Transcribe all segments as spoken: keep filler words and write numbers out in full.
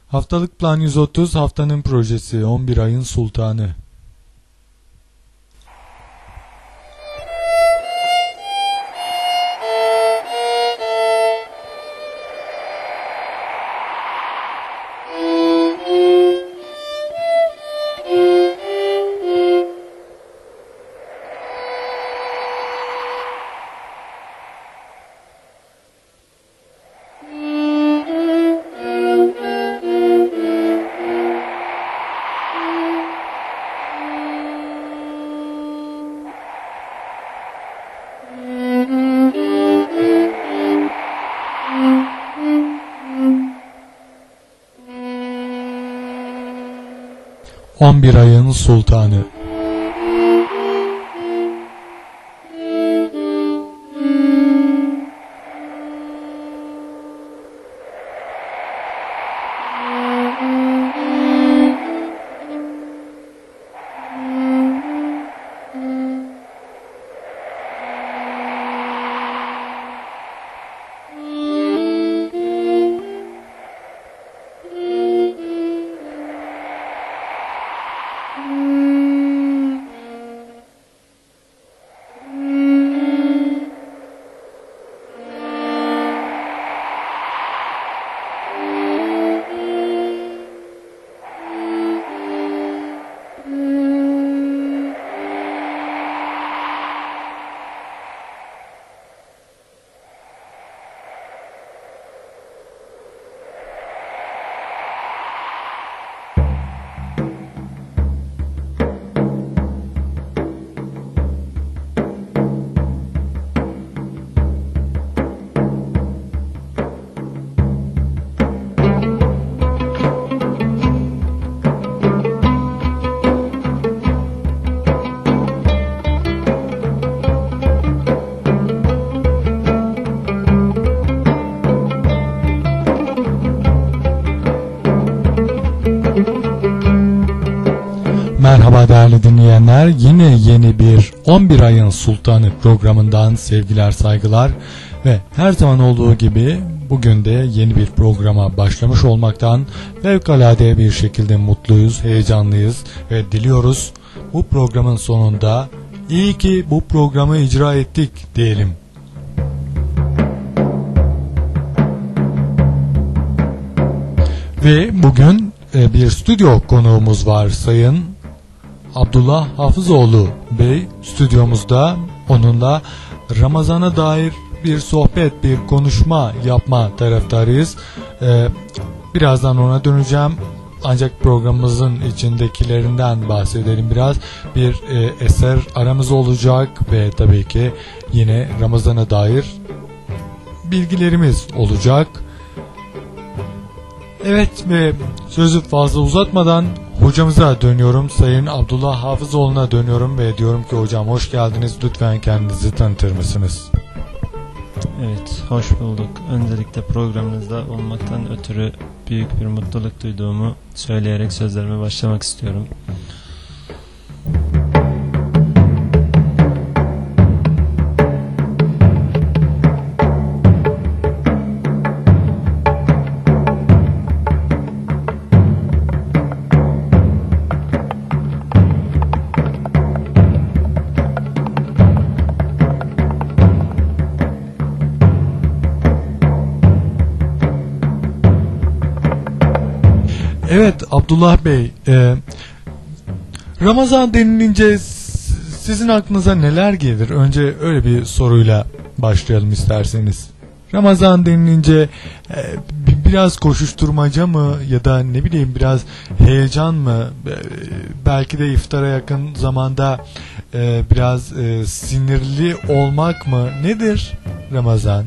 Haftalık Plan yüz otuz haftanın projesi, on bir ayın sultanı. on bir ayın sultanı. Merhaba değerli dinleyenler, yine yeni bir on bir ayın sultanı programından sevgiler, saygılar ve her zaman olduğu gibi bugün de yeni bir programa başlamış olmaktan fevkalade bir şekilde mutluyuz, heyecanlıyız ve diliyoruz bu programın sonunda iyi ki bu programı icra ettik diyelim. Ve bugün bir stüdyo konuğumuz var, Sayın Abdullah Hafızoğlu Bey stüdyomuzda. Onunla Ramazan'a dair bir sohbet, bir konuşma yapma taraftarıyız. Ee, birazdan ona döneceğim. Ancak programımızın içindekilerinden bahsedelim biraz. Bir e, eser aramız olacak ve tabii ki yine Ramazan'a dair bilgilerimiz olacak. Evet ve sözü fazla uzatmadan hocamıza dönüyorum. Sayın Abdullah Hafızoğlu'na dönüyorum ve diyorum ki hocam hoş geldiniz. Lütfen kendinizi tanıtır mısınız? Evet, hoş bulduk. Öncelikle programınızda olmaktan ötürü büyük bir mutluluk duyduğumu söyleyerek sözlerime başlamak istiyorum. Evet Abdullah Bey, e, Ramazan denilince sizin aklınıza neler gelir? Önce öyle bir soruyla başlayalım isterseniz. Ramazan denilince e, biraz koşuşturmaca mı ya da ne bileyim biraz heyecan mı? E, belki de iftara yakın zamanda e, biraz e, sinirli olmak mı? Nedir Ramazan?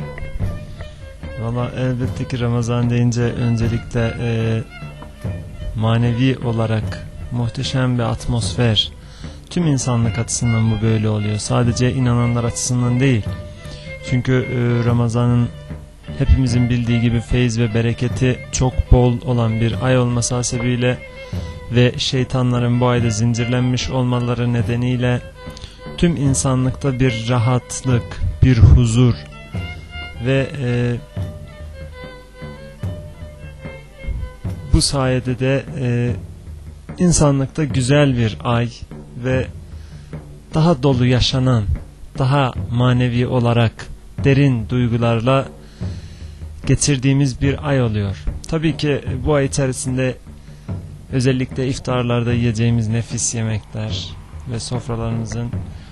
Valla elbette ki Ramazan deyince öncelikle e, manevi olarak muhteşem bir atmosfer. Tüm insanlık açısından bu böyle oluyor. Sadece inananlar açısından değil. Çünkü e, Ramazan'ın hepimizin bildiği gibi feyiz ve bereketi çok bol olan bir ay olması hasebiyle ve şeytanların bu ayda zincirlenmiş olmaları nedeniyle tüm insanlıkta bir rahatlık, bir huzur ve e, bu sayede de e, insanlıkta güzel bir ay ve daha dolu yaşanan, daha manevi olarak derin duygularla geçirdiğimiz bir ay oluyor. Tabii ki bu ay içerisinde özellikle iftarlarda yiyeceğimiz nefis yemekler ve sofralarımızın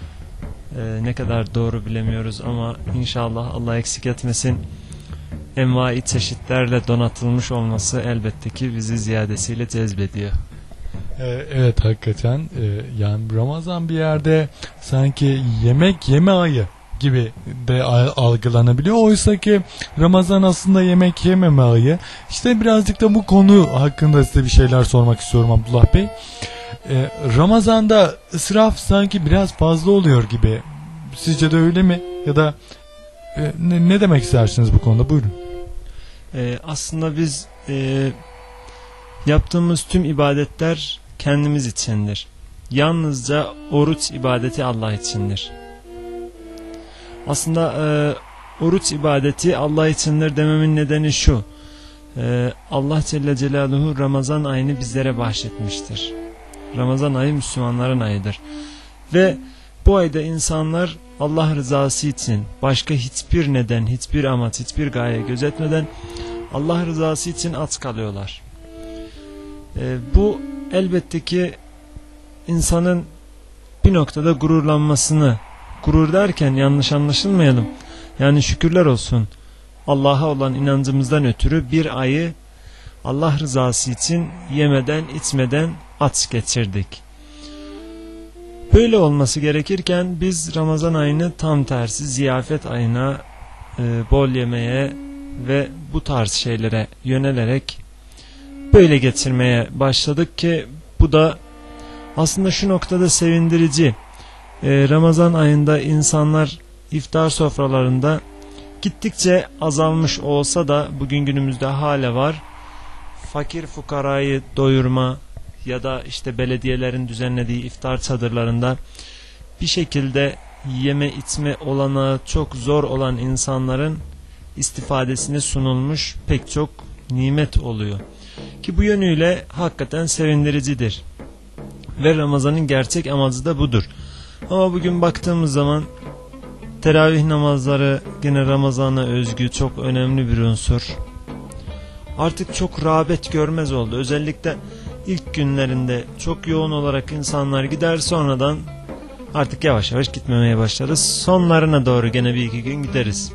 e, ne kadar doğru bilemiyoruz ama inşallah Allah eksik etmesin, envai çeşitlerle donatılmış olması elbette ki bizi ziyadesiyle cezbediyor. Evet, hakikaten yani Ramazan bir yerde sanki yemek yeme ayı gibi de algılanabiliyor. Oysa ki Ramazan aslında yemek yememe ayı. İşte birazcık da bu konu hakkında size bir şeyler sormak istiyorum Abdullah Bey. Ramazan'da israf sanki biraz fazla oluyor gibi. Sizce de öyle mi? Ya da ne, ne demek istersiniz bu konuda? Buyurun. Aslında biz e, yaptığımız tüm ibadetler kendimiz içindir. Yalnızca oruç ibadeti Allah içindir. Aslında e, oruç ibadeti Allah içindir dememin nedeni şu. E, Allah Celle Celaluhu Ramazan ayını bizlere bahşetmiştir. Ramazan ayı Müslümanların ayıdır. Ve bu ayda insanlar Allah rızası için başka hiçbir neden, hiçbir amaç, hiçbir gaye gözetmeden Allah rızası için aç kalıyorlar. E, bu elbette ki insanın bir noktada gururlanmasını, gurur derken yanlış anlaşılmayalım, yani şükürler olsun, Allah'a olan inancımızdan ötürü bir ayı Allah rızası için yemeden içmeden aç geçirdik. Böyle olması gerekirken biz Ramazan ayını tam tersi ziyafet ayına, e, bol yemeye ve bu tarz şeylere yönelerek böyle geçirmeye başladık ki bu da aslında şu noktada sevindirici. Ee, Ramazan ayında insanlar iftar sofralarında gittikçe azalmış olsa da bugün günümüzde hala var. Fakir fukarayı doyurma ya da işte belediyelerin düzenlediği iftar çadırlarında bir şekilde yeme içme olanağı çok zor olan insanların istifadesine sunulmuş pek çok nimet oluyor. Ki bu yönüyle hakikaten sevindiricidir. Ve Ramazan'ın gerçek amacı da budur. Ama bugün baktığımız zaman teravih namazları yine Ramazan'a özgü çok önemli bir unsur. Artık çok rağbet görmez oldu. Özellikle ilk günlerinde çok yoğun olarak insanlar gider, sonradan artık yavaş yavaş gitmemeye başlarız. Sonlarına doğru gene bir iki gün gideriz.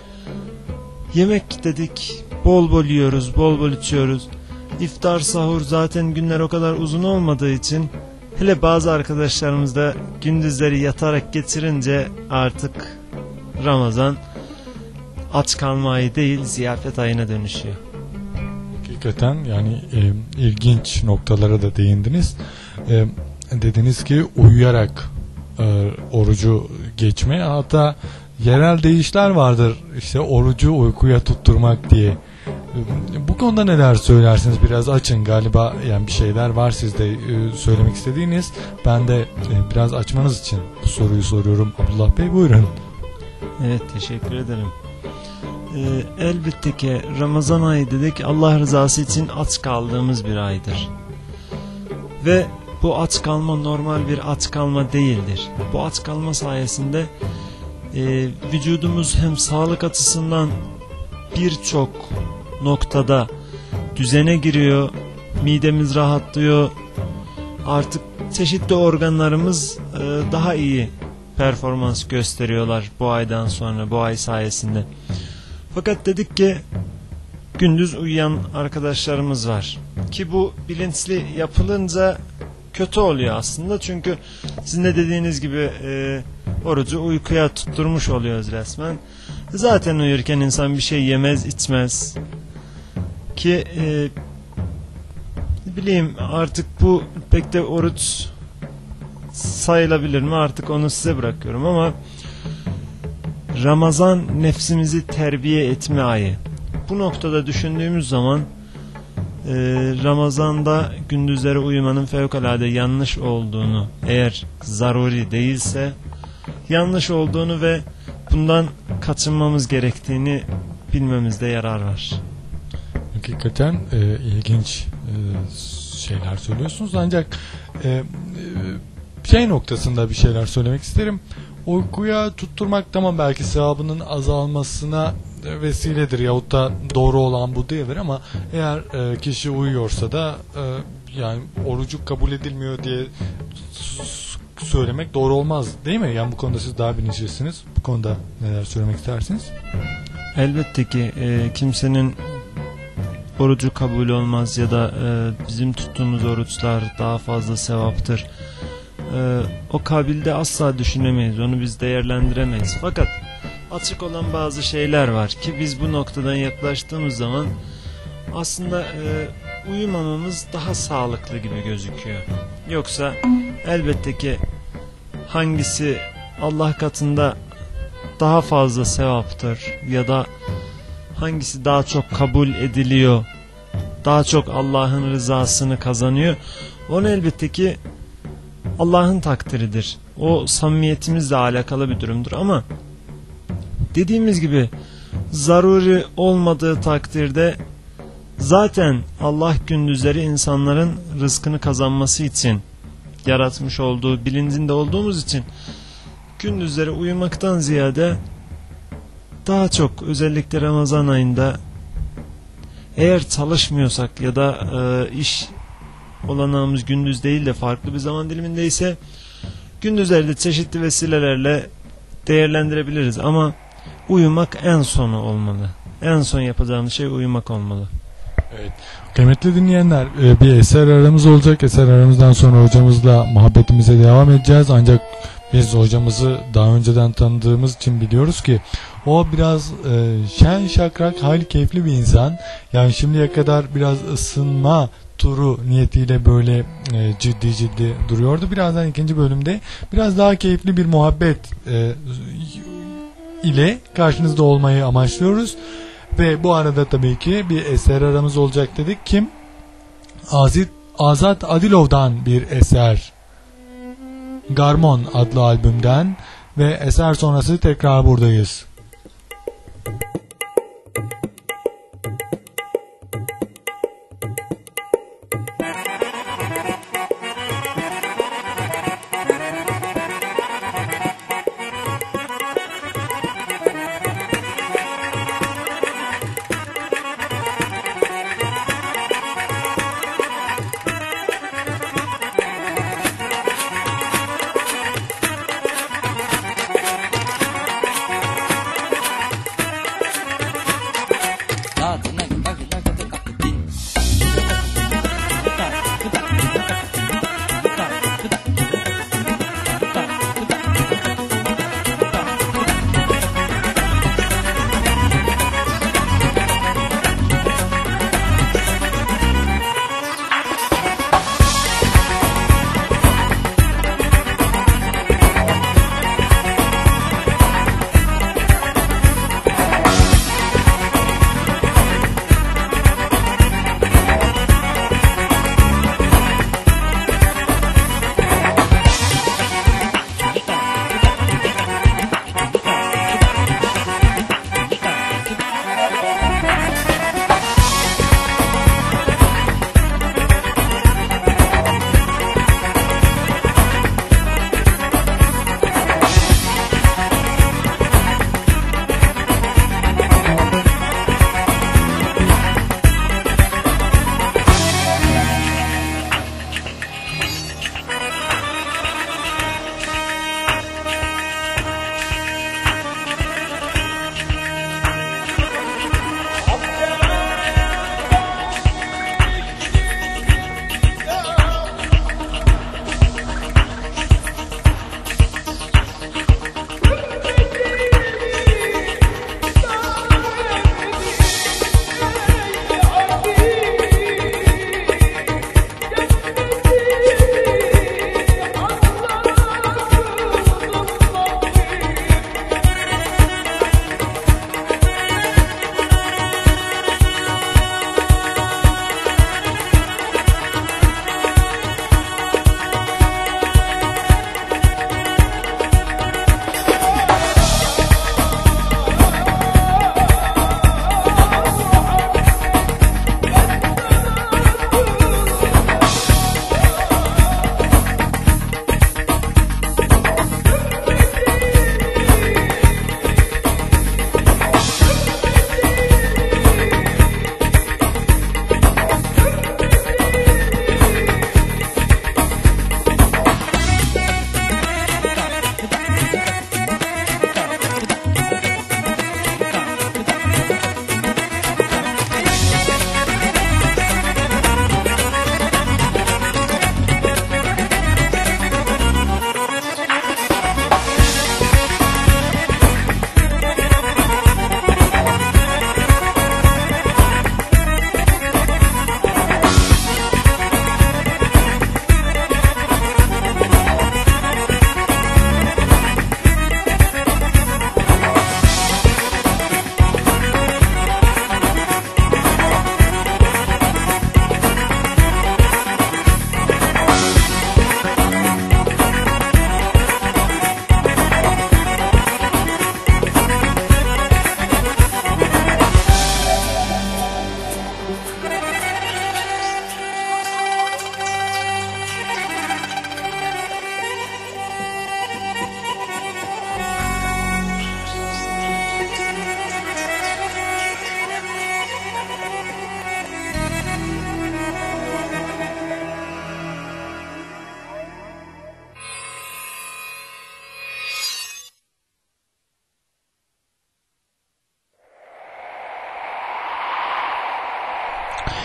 Yemek dedik, bol bol yiyoruz, bol bol içiyoruz. İftar, sahur zaten günler o kadar uzun olmadığı için, hele bazı arkadaşlarımız da gündüzleri yatarak geçirince artık Ramazan aç kalma ayı değil, ziyafet ayına dönüşüyor. Hakikaten yani e, ilginç noktalara da değindiniz. E, dediniz ki uyuyarak e, orucu geçme, hatta yerel deyişler vardır, işte orucu uykuya tutturmak diye. Bu konuda neler söylersiniz? Biraz açın, galiba yani bir şeyler var sizde e, söylemek istediğiniz. Ben de e, biraz açmanız için bu soruyu soruyorum. Abdullah Bey, buyurun. Evet, teşekkür ederim. Ee, elbette ki Ramazan ayı dedik, Allah rızası için aç kaldığımız bir aydır. Ve bu aç kalma normal bir aç kalma değildir. Bu aç kalma sayesinde e, vücudumuz hem sağlık açısından birçok noktada düzene giriyor, midemiz rahatlıyor, artık çeşitli organlarımız e, daha iyi performans gösteriyorlar bu aydan sonra, bu ay sayesinde. Fakat dedik ki gündüz uyuyan arkadaşlarımız var ki bu bilinçli yapılınca kötü oluyor aslında, çünkü sizin de dediğiniz gibi e, orucu uykuya tutturmuş oluyoruz resmen. Zaten uyurken insan bir şey yemez içmez ki e, bileyim artık bu pek de oruç sayılabilir mi, artık onu size bırakıyorum. Ama Ramazan nefsimizi terbiye etme ayı. Bu noktada düşündüğümüz zaman e, Ramazan'da gündüzleri uyumanın fevkalade yanlış olduğunu, eğer zaruri değilse yanlış olduğunu ve bundan kaçınmamız gerektiğini bilmemizde yarar var. hakikaten e, ilginç e, şeyler söylüyorsunuz. Ancak e, e, şey noktasında bir şeyler söylemek isterim. Uykuya tutturmak tamam belki sevabının azalmasına vesiledir yahut da doğru olan bu değildir ama eğer e, kişi uyuyorsa da e, yani orucu kabul edilmiyor diye söylemek doğru olmaz değil mi? Yani bu konuda siz daha bilinçlisiniz. Bu konuda neler söylemek istersiniz? Elbette ki e, kimsenin orucu kabul olmaz ya da e, bizim tuttuğumuz oruçlar daha fazla sevaptır. E, o kabilde asla düşünemeyiz. Onu biz değerlendiremeyiz. Fakat açık olan bazı şeyler var ki biz bu noktadan yaklaştığımız zaman aslında e, uyumamamız daha sağlıklı gibi gözüküyor. Yoksa elbette ki hangisi Allah katında daha fazla sevaptır ya da hangisi daha çok kabul ediliyor, daha çok Allah'ın rızasını kazanıyor, onu elbette ki Allah'ın takdiridir. O samimiyetimizle alakalı bir durumdur ama dediğimiz gibi zaruri olmadığı takdirde zaten Allah gündüzleri insanların rızkını kazanması için yaratmış olduğu bilincinde olduğumuz için gündüzleri uyumaktan ziyade daha çok özellikle Ramazan ayında eğer çalışmıyorsak ya da e, iş olanağımız gündüz değil de farklı bir zaman dilimindeyse gündüzlerde çeşitli vesilelerle değerlendirebiliriz ama uyumak en sonu olmalı. En son yapacağımız şey uyumak olmalı. Evet. Kıymetli dinleyenler, bir eser aramız olacak. Eser aramızdan sonra hocamızla muhabbetimize devam edeceğiz. Ancak biz hocamızı daha önceden tanıdığımız için biliyoruz ki o biraz e, şen şakrak, hayli keyifli bir insan. Yani şimdiye kadar biraz ısınma turu niyetiyle böyle e, ciddi ciddi duruyordu. Birazdan ikinci bölümde biraz daha keyifli bir muhabbet e, ile karşınızda olmayı amaçlıyoruz. Ve bu arada tabii ki bir eser aramız olacak dedik. Kim? Azit, Azat Adilov'dan bir eser. Garmon adlı albümden ve eser sonrası tekrar buradayız.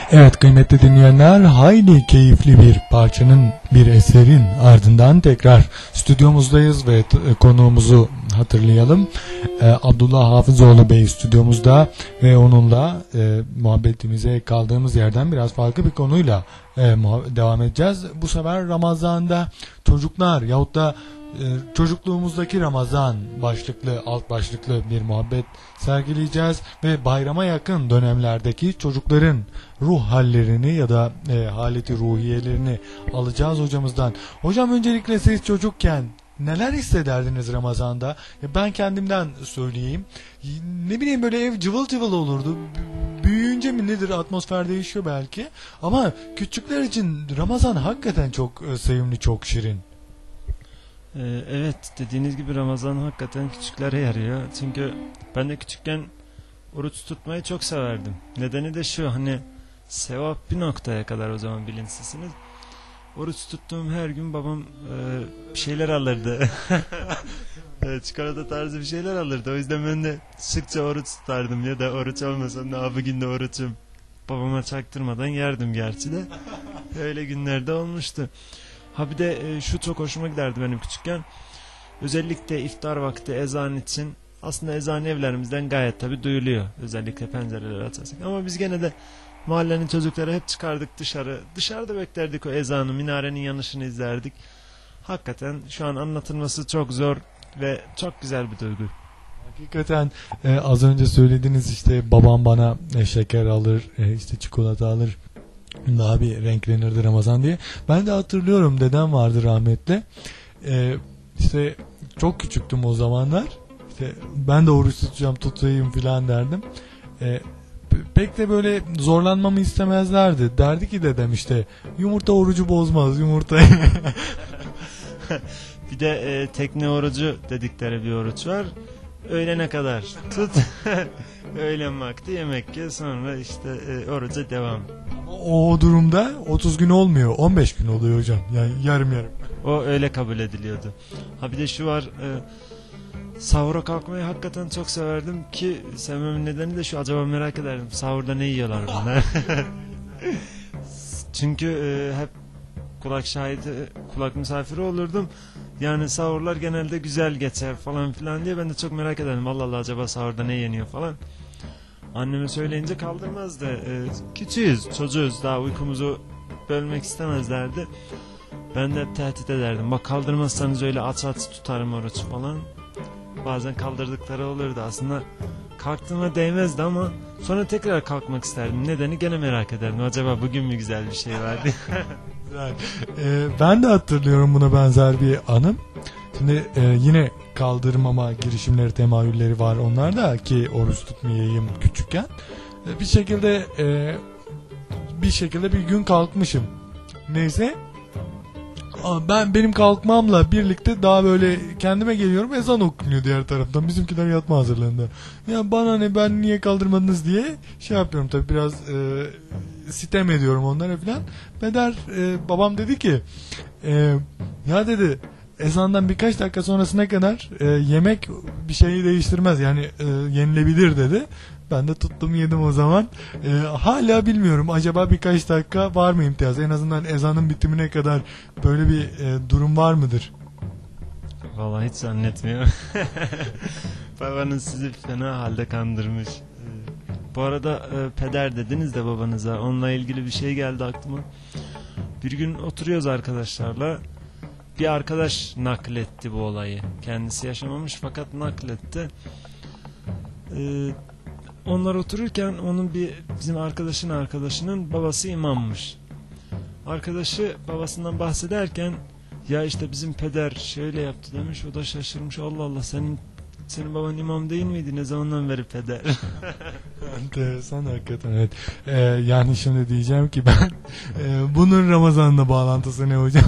Evet kıymetli dinleyenler, hayli keyifli bir parçanın, bir eserin ardından tekrar stüdyomuzdayız ve t- konuğumuzu hatırlayalım. Ee, Abdullah Hafızoğlu Bey stüdyomuzda ve onunla e, muhabbetimize kaldığımız yerden biraz farklı bir konuyla e, muha- devam edeceğiz. Bu sefer Ramazan'da çocuklar yahut da e, çocukluğumuzdaki Ramazan başlıklı, alt başlıklı bir muhabbet sergileyeceğiz ve bayrama yakın dönemlerdeki çocukların ruh hallerini ya da e, haleti ruhiyelerini alacağız hocamızdan. Hocam öncelikle siz çocukken neler hissederdiniz Ramazan'da? Ya ben kendimden söyleyeyim. Ne bileyim böyle ev cıvıl cıvıl olurdu. B- büyüyünce mi nedir atmosfer değişiyor belki. Ama küçükler için Ramazan hakikaten çok e, sevimli, çok şirin. Ee, evet, dediğiniz gibi Ramazan hakikaten küçüklere yarıyor. Çünkü ben de küçükken oruç tutmayı çok severdim. Nedeni de şu, hani sevap bir noktaya kadar, o zaman bilinçsizsiniz. Oruç tuttuğum her gün babam e, bir şeyler alırdı. Evet, çikolata tarzı bir şeyler alırdı. O yüzden ben de sıkça oruç tutardım, ya da oruç olmasam da bugün de oruçum, babama çaktırmadan yerdim gerçi de. Öyle günlerde olmuştu. Ha bir de e, şu çok hoşuma giderdi benim küçükken. Özellikle iftar vakti ezan için, aslında ezan evlerimizden gayet tabi duyuluyor. Özellikle pencereleri açarsak. Ama biz gene de mahallenin çocukları hep çıkardık dışarı. Dışarıda beklerdik o ezanı, minarenin yanışını izlerdik. Hakikaten şu an anlatılması çok zor ve çok güzel bir duygu. Hakikaten e, az önce söylediğiniz işte babam bana e, şeker alır, e, işte çikolata alır. Daha bir renklenirdi Ramazan diye. Ben de hatırlıyorum, dedem vardı rahmetli. Ee, işte çok küçüktüm o zamanlar. İşte ben de oruç tutacağım, tutayım filan derdim. Ee, pek de böyle zorlanmamı istemezlerdi. Derdi ki dedem işte yumurta orucu bozmaz, yumurta. Bir de e, tekne orucu dedikleri bir oruç var. Öğlene kadar tut. Öğlen vakti yemek ye, sonra işte e, oruca devam. O durumda otuz gün olmuyor, on beş gün oluyor hocam. Yani yarım yarım. O öyle kabul ediliyordu. Ha bir de şu var, e, sahura kalkmayı hakikaten çok severdim ki sevmemin nedeni de şu, acaba merak ederdim sahurda ne yiyorlar bunlar. Çünkü e, hep kulak şahidi, kulak misafiri olurdum. Yani sahurlar genelde güzel geçer falan filan diye ben de çok merak ederdim. Allah Allah, acaba sahurda ne yeniyor falan. Anneme söyleyince kaldırmazdı. Ee, küçüğüz, çocuğuz, daha uykumuzu bölmek istemezlerdi. Ben de hep tehdit ederdim. Bak kaldırmazsanız öyle aç aç tutarım oruç falan. Bazen kaldırdıkları olurdu. Aslında kalktığıma değmezdi ama sonra tekrar kalkmak isterdim. Nedeni gene merak ederdim. Acaba bugün mü güzel bir şey vardı? ee, ben de hatırlıyorum buna benzer bir anım. Şimdi e, yine kaldırmama girişimleri, temayülleri var onlarda ki oruç tutmayayım küçükken. E, bir şekilde e, bir şekilde bir gün kalkmışım. Neyse. Ben benim kalkmamla birlikte daha böyle kendime geliyorum, ezan okunuyor diğer taraftan, bizimkiler yatma hazırlığında. Ya bana ne, ben niye kaldırmadınız diye şey yapıyorum tabii, biraz e, sitem ediyorum onlara filan. Peder e, babam dedi ki e, ya dedi, ezandan birkaç dakika sonrasına kadar e, yemek bir şeyi değiştirmez yani, e, yenilebilir dedi. Ben de tuttum yedim o zaman. Ee, hala bilmiyorum, acaba birkaç dakika var mı imtiyaz? En azından ezanın bitimine kadar böyle bir e, durum var mıdır? Vallahi hiç zannetmiyorum. Babanız sizi fena halde kandırmış. Ee, bu arada e, peder dediniz de babanıza, onunla ilgili bir şey geldi aklıma. Bir gün oturuyoruz arkadaşlarla. Bir arkadaş nakletti bu olayı. Kendisi yaşamamış fakat nakletti. Ee, Onlar otururken onun bir, bizim arkadaşın arkadaşının babası imammış. Arkadaşı babasından bahsederken ya işte bizim peder şöyle yaptı demiş. O da şaşırmış. Allah Allah, senin senin baban imam değil miydi? Ne zamandan beri peder? Enteresan hakikaten, evet. Ee, yani şimdi diyeceğim ki ben e, bunun Ramazan'la bağlantısı ne hocam?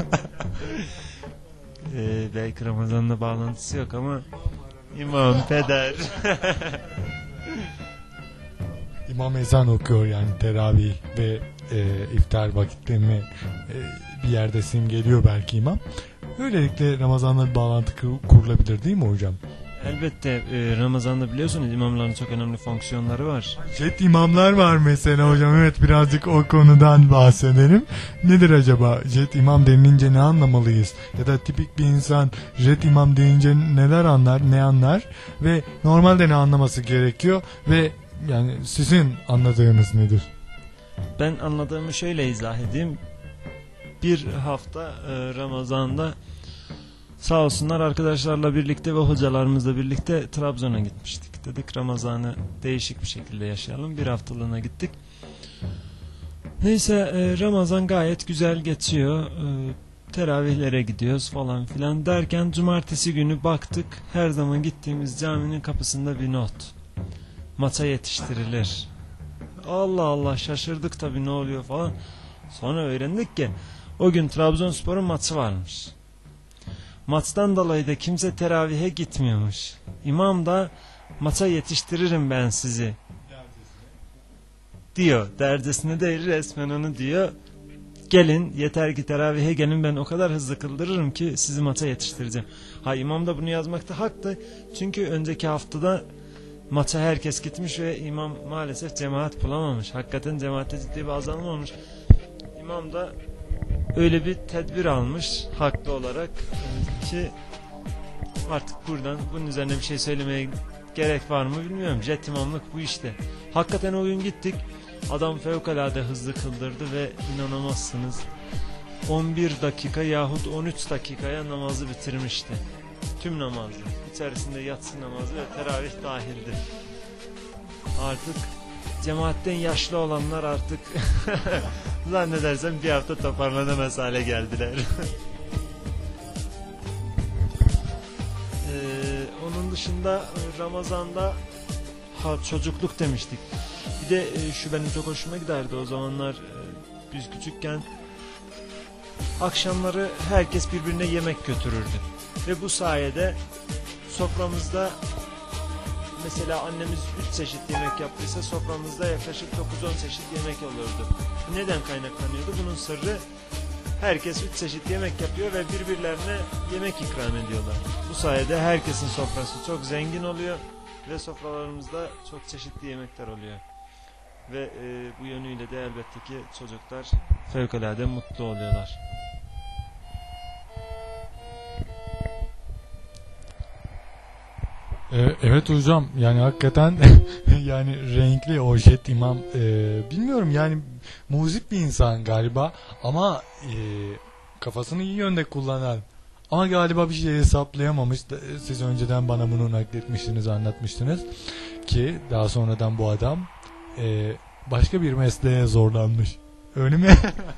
ee, belki Ramazan'la bağlantısı yok ama imam, peder. İmam ezan okuyor yani, teravih ve e, iftar vakitlerini e, bir yerde simgeliyor belki imam. Böylelikle Ramazan'la bir bağlantı kur- kurulabilir değil mi hocam? Elbette e, Ramazan'da biliyorsunuz imamların çok önemli fonksiyonları var. Jet imamlar var mesela hocam. Evet, birazcık o konudan bahsedelim. Nedir acaba jet imam denilince ne anlamalıyız? Ya da tipik bir insan jet imam deyince neler anlar, ne anlar ve normalde ne anlaması gerekiyor ve yani sizin anladığınız nedir? Ben anladığımı şöyle izah edeyim. Bir hafta e, Ramazan'da sağ olsunlar arkadaşlarla birlikte ve hocalarımızla birlikte Trabzon'a gitmiştik. Dedik Ramazan'ı değişik bir şekilde yaşayalım. Bir haftalığına gittik. Neyse e, Ramazan gayet güzel geçiyor. E, teravihlere gidiyoruz falan filan derken cumartesi günü baktık. Her zaman gittiğimiz caminin kapısında bir not. Maça yetiştirilir. Allah Allah, şaşırdık tabii, ne oluyor falan. Sonra öğrendik ki o gün Trabzonspor'un maçı varmış. Maçtan dolayı da kimse teravihe gitmiyormuş. İmam da maça yetiştiririm ben sizi diyor. Dercesine değil, resmen onu diyor. Gelin, yeter ki teravihe gelin, ben o kadar hızlı kıldırırım ki sizi maça yetiştireceğim. Ha, imam da bunu yazmakta haklı. Çünkü önceki haftada maça herkes gitmiş ve imam maalesef cemaat bulamamış. Hakikaten cemaatte ciddi bir azalma olmuş. İmam da öyle bir tedbir almış haklı olarak ki artık buradan bunun üzerine bir şey söylemeye gerek var mı bilmiyorum. Jet imamlık bu işte. Hakikaten o gün gittik. Adam fevkalade hızlı kıldırdı ve inanamazsınız on bir dakika yahut on üç dakikaya namazı bitirmişti. Tüm namazı. İçerisinde yatsı namazı ve teravih dahildi. Artık cemaatten yaşlı olanlar artık zannedersem bir hafta toparlanamaz hale geldiler. ee, onun dışında Ramazan'da ha, çocukluk demiştik. Bir de e, şu benim çok hoşuma giderdi o zamanlar, e, biz küçükken akşamları herkes birbirine yemek götürürdü. Ve bu sayede soframızda mesela annemiz üç çeşit yemek yaptıysa soframızda yaklaşık dokuz on çeşit yemek olurdu. Neden kaynaklanıyordu? Bunun sırrı, herkes üç çeşit yemek yapıyor ve birbirlerine yemek ikram ediyorlar. Bu sayede herkesin sofrası çok zengin oluyor ve sofralarımızda çok çeşitli yemekler oluyor. Ve e, bu yönüyle de elbette ki çocuklar fevkalade mutlu oluyorlar. Evet hocam, yani hakikaten yani renkli o jet imam, e, bilmiyorum yani muzip bir insan galiba ama e, kafasını iyi yönde kullanan, ama galiba bir şey hesaplayamamış. Siz önceden bana bunu nakletmiştiniz, anlatmıştınız ki daha sonradan bu adam e, başka bir mesleğe zorlanmış, öyle mi?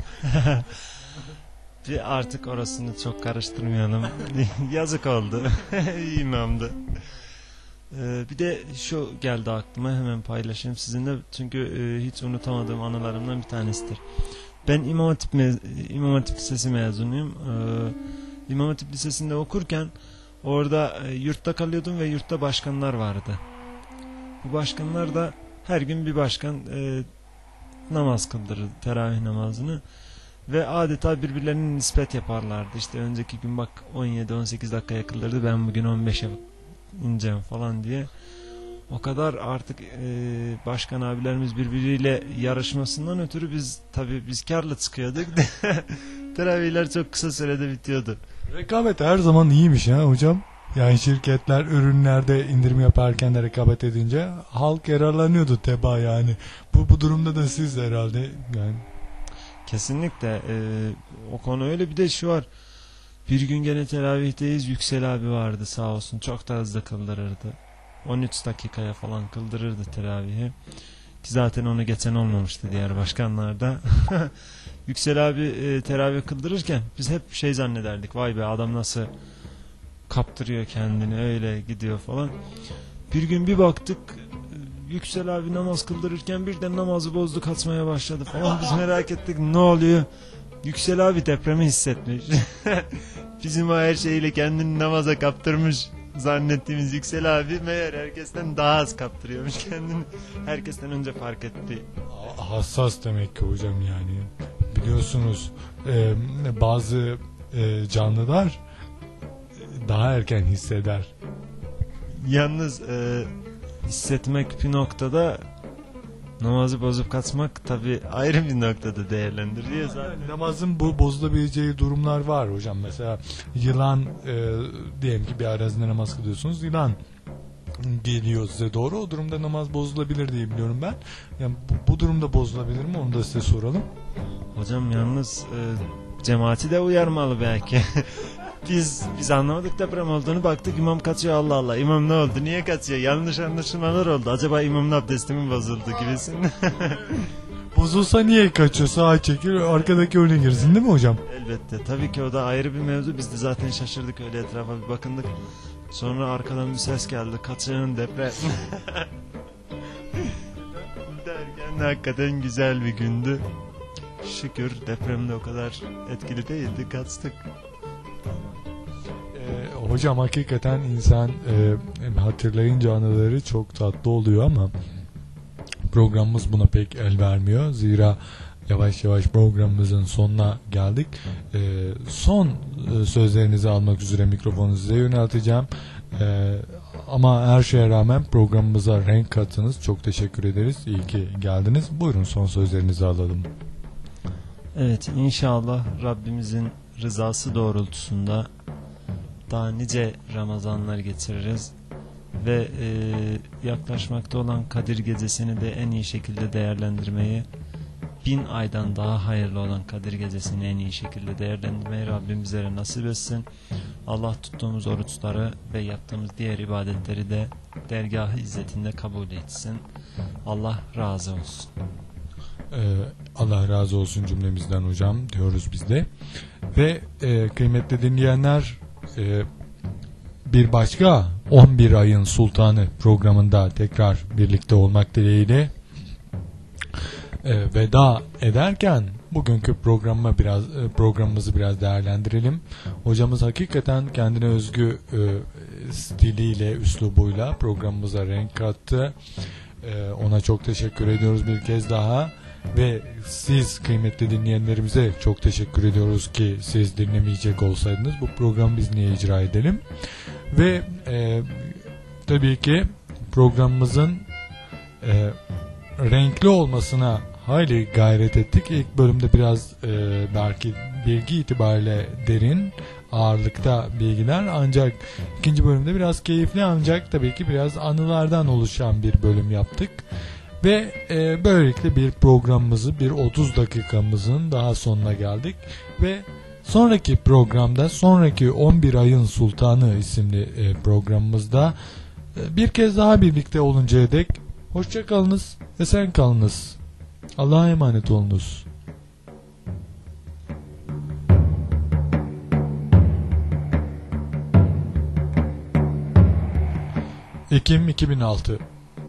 Bir artık orasını çok karıştırmayalım. Yazık oldu. İmamdı. Ee, bir de şu geldi aklıma, hemen paylaşayım sizinle çünkü e, hiç unutamadığım anılarımdan bir tanesidir. Ben İmam Hatip, İmam Hatip Lisesi mezunuyum. Ee, İmam Hatip Lisesi'nde okurken orada e, yurtta kalıyordum ve yurtta başkanlar vardı. Bu başkanlar da her gün bir başkan e, namaz kıldırırdı, teravih namazını. Ve adeta birbirlerine nispet yaparlardı. İşte önceki gün bak on yedi on sekiz dakikaya kıldırdı, ben bugün on beşe ineceğim falan diye. O kadar artık e, başkan abilerimiz birbiriyle yarışmasından ötürü biz tabii biz karla çıkıyorduk. Teravihler çok kısa sürede bitiyordu. Rekabet her zaman iyiymiş ya hocam. Yani şirketler ürünlerde indirim yaparken de rekabet edince halk yararlanıyordu teba yani. Bu bu durumda da siz herhalde yani. Kesinlikle e, o konu öyle. Bir de şu var, bir gün gene teravihdeyiz, Yüksel abi vardı sağ olsun, çok da hızlı kıldırırdı, on üç dakikaya falan kıldırırdı teravihi ki zaten onu geçen olmamıştı diğer başkanlarda. Yüksel abi e, teravih kıldırırken biz hep şey zannederdik, vay be adam nasıl kaptırıyor kendini, öyle gidiyor falan. Bir gün bir baktık Yüksel abi namaz kıldırırken birden namazı bozdu, kaçmaya başladı falan. Biz merak ettik, ne oluyor? Yüksel abi depremi hissetmiş. Bizim o her şeyiyle kendini namaza kaptırmış zannettiğimiz Yüksel abi meğer herkesten daha az kaptırıyormuş kendini. Herkesten önce fark etti. Hassas demek ki hocam yani. Biliyorsunuz e, bazı e, canlılar daha erken hisseder. Yalnız e, hissetmek bir noktada, namazı bozup kaçmak tabi ayrı bir noktada değerlendiriliyor zaten. Yani namazın bu bozulabileceği durumlar var hocam. Mesela yılan, e, diyelim ki bir arazide namaz kılıyorsunuz, yılan geliyor size doğru, o durumda namaz bozulabilir diye biliyorum ben. Yani bu, bu durumda bozulabilir mi, onu da size soralım. Hocam yalnız e, cemaati de uyarmalı belki. Biz biz anlamadık deprem olduğunu, baktık imam kaçıyor, Allah Allah, imam ne oldu, niye kaçıyor, yanlış anlaşılmalar oldu, acaba imamın abdesti mi bozuldu gibisin. Bozulsa niye kaçıyor, sağa çekil, arkadaki öne girsin, değil mi hocam? Elbette, tabii ki o da ayrı bir mevzu. Biz de zaten şaşırdık, öyle etrafa bir bakındık, sonra arkadan bir ses geldi, kaçın deprem. Derken de hakikaten güzel bir gündü. Şükür depremde o kadar etkili değildi, kaçtık. Ee, hocam hakikaten insan e, hatırlayınca anıları çok tatlı oluyor ama programımız buna pek el vermiyor. Zira yavaş yavaş programımızın sonuna geldik. Ee, son e, sözlerinizi almak üzere mikrofonu size yönelteceğim. Ee, ama her şeye rağmen programımıza renk kattınız. Çok teşekkür ederiz. İyi ki geldiniz. Buyurun, son sözlerinizi alalım. Evet, inşallah Rabbimizin rızası doğrultusunda daha nice Ramazanlar geçiririz ve e, yaklaşmakta olan Kadir Gecesi'ni de en iyi şekilde değerlendirmeyi, bin aydan daha hayırlı olan Kadir Gecesi'ni en iyi şekilde değerlendirmeyi Rabbim bizlere nasip etsin. Allah tuttuğumuz oruçları ve yaptığımız diğer ibadetleri de dergâh-ı izzetinde kabul etsin. Allah razı olsun. Ee, Allah razı olsun cümlemizden hocam diyoruz biz de. Ve e, kıymetli dinleyenler, e, bir başka on bir ayın sultanı programında tekrar birlikte olmak dileğiyle e, veda ederken bugünkü programı biraz e, programımızı biraz değerlendirelim. Hocamız hakikaten kendine özgü e, stiliyle, üslubuyla programımıza renk kattı. E, ona çok teşekkür ediyoruz bir kez daha. Ve siz kıymetli dinleyenlerimize çok teşekkür ediyoruz ki siz dinlemeyecek olsaydınız bu programı biz niye icra edelim? Ve e, tabii ki programımızın e, renkli olmasına hayli gayret ettik. İlk bölümde biraz e, belki bilgi itibariyle derin ağırlıkta bilgiler, ancak ikinci bölümde biraz keyifli ancak tabii ki biraz anılardan oluşan bir bölüm yaptık. Ve e, böylelikle bir programımızı, bir otuz dakikamızın daha sonuna geldik. Ve sonraki programda, sonraki on bir ayın sultanı isimli e, programımızda e, bir kez daha birlikte oluncaya dek hoşça kalınız, esen kalınız. Allah'a emanet olunuz. Ekim iki bin altı